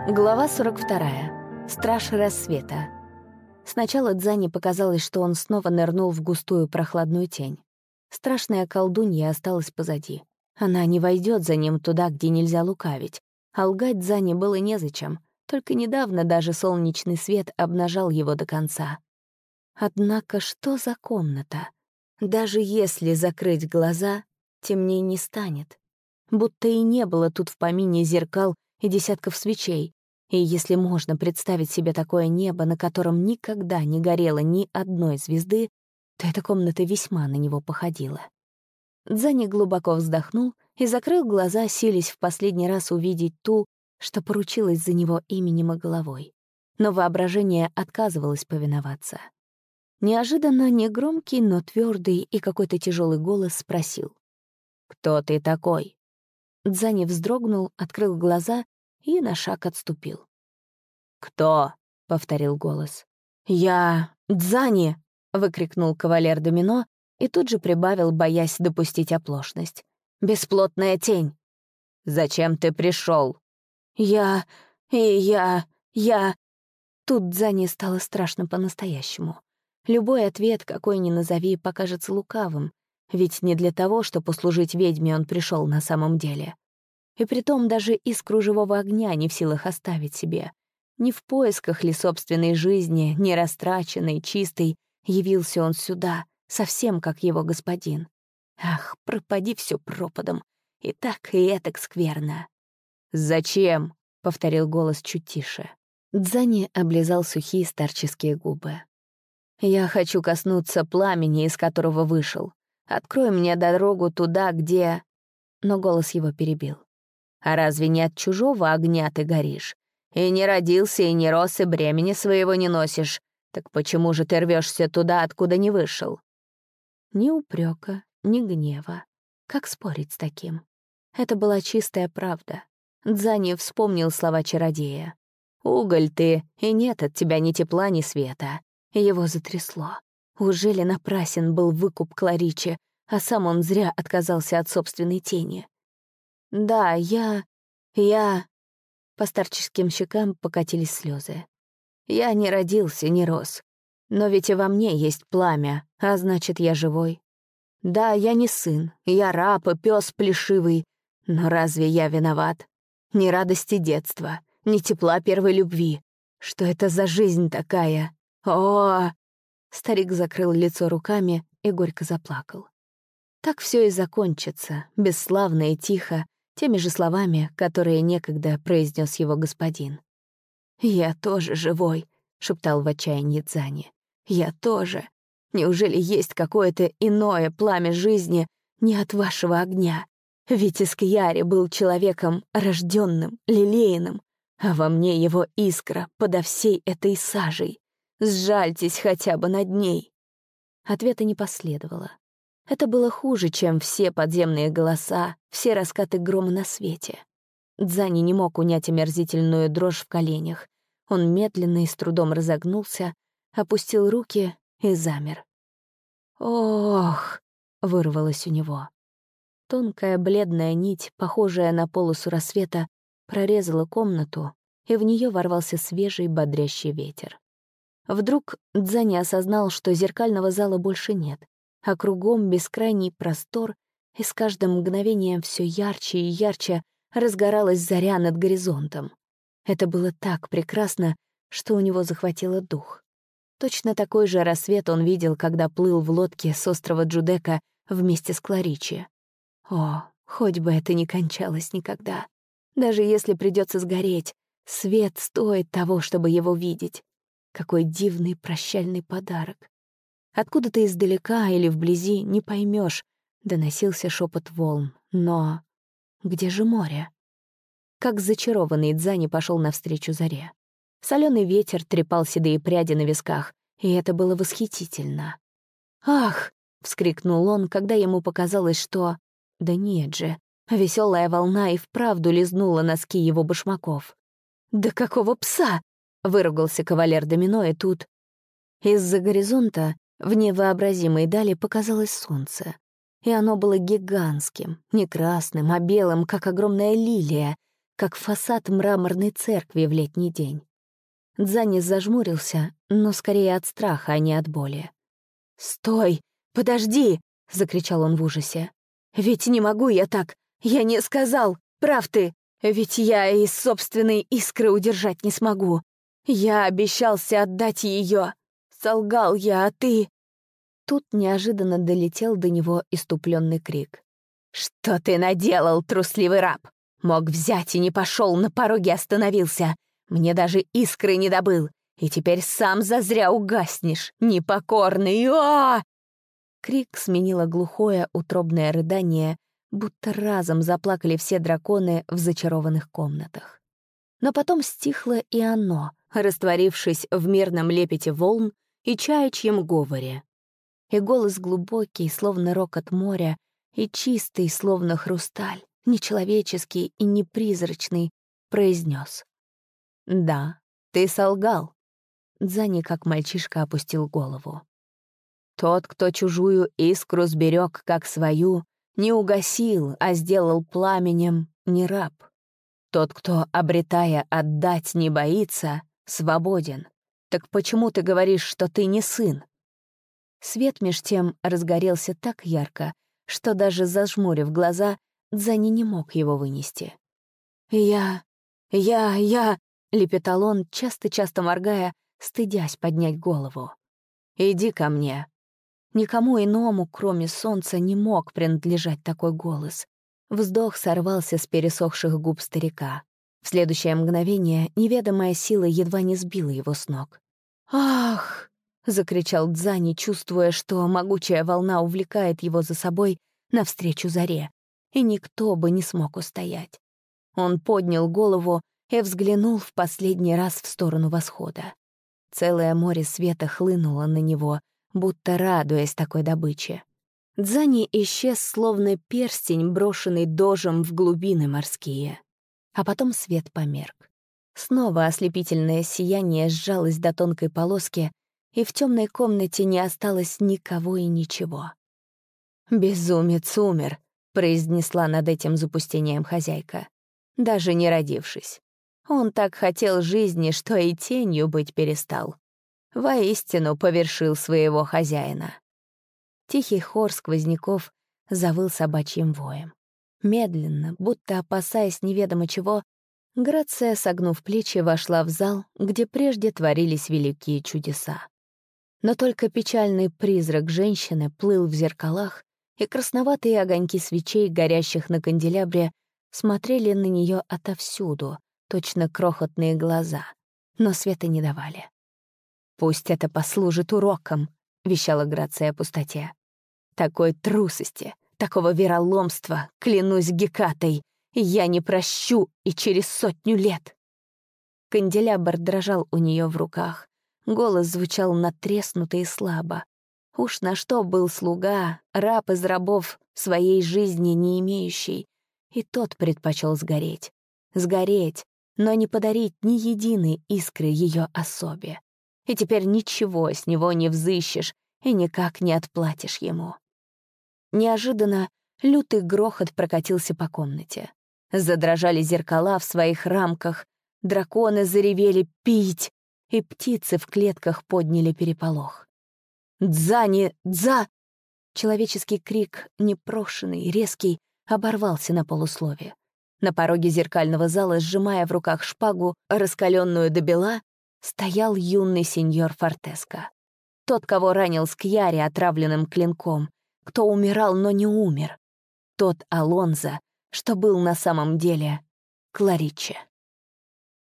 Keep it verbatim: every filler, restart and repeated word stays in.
Глава сорок вторая. Страж рассвета. Сначала Дзане показалось, что он снова нырнул в густую прохладную тень. Страшная колдунья осталась позади. Она не войдет за ним туда, где нельзя лукавить. А лгать Дзане было незачем. Только недавно даже солнечный свет обнажал его до конца. Однако что за комната? Даже если закрыть глаза, темнее не станет. Будто и не было тут в помине зеркал и десятков свечей. И если можно представить себе такое небо, на котором никогда не горело ни одной звезды, то эта комната весьма на него походила. Дзане глубоко вздохнул и закрыл глаза, силясь в последний раз увидеть ту, что поручилась за него именем и головой. Но воображение отказывалось повиноваться. Неожиданно негромкий, но твердый и какой-то тяжелый голос спросил: «Кто ты такой?» Дзане вздрогнул, открыл глаза и на шаг отступил. «Кто?» — повторил голос. «Я... Дзане!» — выкрикнул кавалер Домино и тут же прибавил, боясь допустить оплошность. «Бесплотная тень!» «Зачем ты пришел?» «Я... и я... я...» Тут Дзане стало страшно по-настоящему. Любой ответ, какой ни назови, покажется лукавым, ведь не для того, чтобы послужить ведьме, он пришел на самом деле. И притом даже искру живого огня не в силах оставить себе. Не в поисках ли собственной жизни, не растраченной, чистой, явился он сюда, совсем как его господин. Ах, пропади все пропадом. И так, и этак скверно. «Зачем?» — повторил голос чуть тише. Дзане облизал сухие старческие губы. «Я хочу коснуться пламени, из которого вышел. Открой мне дорогу туда, где...» Но голос его перебил. «А разве не от чужого огня ты горишь? И не родился, и не рос, и бремени своего не носишь. Так почему же ты рвешься туда, откуда не вышел?» Ни упрека, ни гнева. Как спорить с таким? Это была чистая правда. Дзане вспомнил слова чародея. «Уголь ты, и нет от тебя ни тепла, ни света». Его затрясло. Ужели напрасен был выкуп Кларичи, а сам он зря отказался от собственной тени? «Да, я... я...» По старческим щекам покатились слезы. «Я не родился, не рос. Но ведь и во мне есть пламя, а значит, я живой. Да, я не сын, я раб и пёс плешивый, но разве я виноват? Ни радости детства, ни тепла первой любви. Что это за жизнь такая? О!» Старик закрыл лицо руками и горько заплакал. Так все и закончится, бесславно и тихо, теми же словами, которые некогда произнес его господин. «Я тоже живой», — шептал в отчаянии Дзане. «Я тоже. Неужели есть какое-то иное пламя жизни не от вашего огня? Ведь Искьяри был человеком рожденным, лелеянным, а во мне его искра подо всей этой сажей. Сжальтесь хотя бы над ней». Ответа не последовало. Это было хуже, чем все подземные голоса, все раскаты грома на свете. Дзане не мог унять омерзительную дрожь в коленях. Он медленно и с трудом разогнулся, опустил руки и замер. «Ох!» — вырвалось у него. Тонкая бледная нить, похожая на полосу рассвета, прорезала комнату, и в нее ворвался свежий бодрящий ветер. Вдруг Дзане осознал, что зеркального зала больше нет, а кругом бескрайний простор, и с каждым мгновением все ярче и ярче разгоралась заря над горизонтом. Это было так прекрасно, что у него захватило дух. Точно такой же рассвет он видел, когда плыл в лодке с острова Джудека вместе с Кларичи. О, хоть бы это не кончалось никогда. Даже если придется сгореть, свет стоит того, чтобы его видеть. Какой дивный прощальный подарок. Откуда-то издалека или вблизи, не поймешь, доносился шепот волн. Но где же море? Как зачарованный Дзане пошел навстречу заре. Соленый ветер трепал седые пряди на висках, и это было восхитительно. «Ах!» — вскрикнул он, когда ему показалось, что... Да нет же, веселая волна и вправду лизнула носки его башмаков. «Да какого пса!» — выругался кавалер Домино, и тут... Из-за горизонта в невообразимой дали показалось солнце, и оно было гигантским, не красным, а белым, как огромная лилия, как фасад мраморной церкви в летний день. Дзани зажмурился, но скорее от страха, а не от боли. «Стой! Подожди!» — закричал он в ужасе. «Ведь не могу я так! Я не сказал! Прав ты! Ведь я и собственной искры удержать не смогу! Я обещался отдать ее! Солгал я, а ты...» Тут неожиданно долетел до него иступленный крик. «Что ты наделал, трусливый раб? Мог взять и не пошел, на пороге остановился! Мне даже искры не добыл, и теперь сам зазря угаснешь, непокорный! О!» Крик сменило глухое утробное рыдание, будто разом заплакали все драконы в зачарованных комнатах. Но потом стихло и оно, растворившись в мирном лепете волн и чаячьем говоре. И голос глубокий, словно рокот моря, и чистый, словно хрусталь, нечеловеческий и непризрачный, произнес: «Да, ты солгал». Дзани, как мальчишка, опустил голову. «Тот, кто чужую искру сберег, как свою, не угасил, а сделал пламенем, не раб. Тот, кто, обретая, отдать не боится, свободен. Так почему ты говоришь, что ты не сын?» Свет меж тем разгорелся так ярко, что даже зажмурив глаза, Дзани не мог его вынести. «Я... я... я...» — лепетал он, часто-часто моргая, стыдясь поднять голову. «Иди ко мне». Никому иному, кроме солнца, не мог принадлежать такой голос. Вздох сорвался с пересохших губ старика. В следующее мгновение неведомая сила едва не сбила его с ног. «Ах!» — закричал Дзани, чувствуя, что могучая волна увлекает его за собой навстречу заре, и никто бы не смог устоять. Он поднял голову и взглянул в последний раз в сторону восхода. Целое море света хлынуло на него, будто радуясь такой добыче. Дзани исчез, словно перстень, брошенный дожем в глубины морские. А потом свет померк. Снова ослепительное сияние сжалось до тонкой полоски, и в темной комнате не осталось никого и ничего. «Безумец умер», — произнесла над этим запустением хозяйка, даже не родившись. Он так хотел жизни, что и тенью быть перестал. Воистину повершил своего хозяина. Тихий хор сквозняков завыл собачьим воем. Медленно, будто опасаясь неведомо чего, Грация, согнув плечи, вошла в зал, где прежде творились великие чудеса. Но только печальный призрак женщины плыл в зеркалах, и красноватые огоньки свечей, горящих на канделябре, смотрели на нее отовсюду, точно крохотные глаза, но света не давали. «Пусть это послужит уроком», — вещала Грация о пустоте. «Такой трусости, такого вероломства, клянусь Гекатой, я не прощу и через сотню лет». Канделябр дрожал у нее в руках, голос звучал надтреснуто и слабо. Уж на что был слуга, раб из рабов, своей жизни не имеющий, и тот предпочел сгореть. Сгореть, но не подарить ни единой искры ее особе. И теперь ничего с него не взыщешь и никак не отплатишь ему. Неожиданно лютый грохот прокатился по комнате. Задрожали зеркала в своих рамках, драконы заревели «пить», и птицы в клетках подняли переполох. «Дзани! Дза!» Человеческий крик, непрошенный, резкий, оборвался на полуслове. На пороге зеркального зала, сжимая в руках шпагу, раскаленную до бела, стоял юный сеньор Фортеско. Тот, кого ранил Скьяри отравленным клинком, кто умирал, но не умер. Тот Алонзо, что был на самом деле Клариче.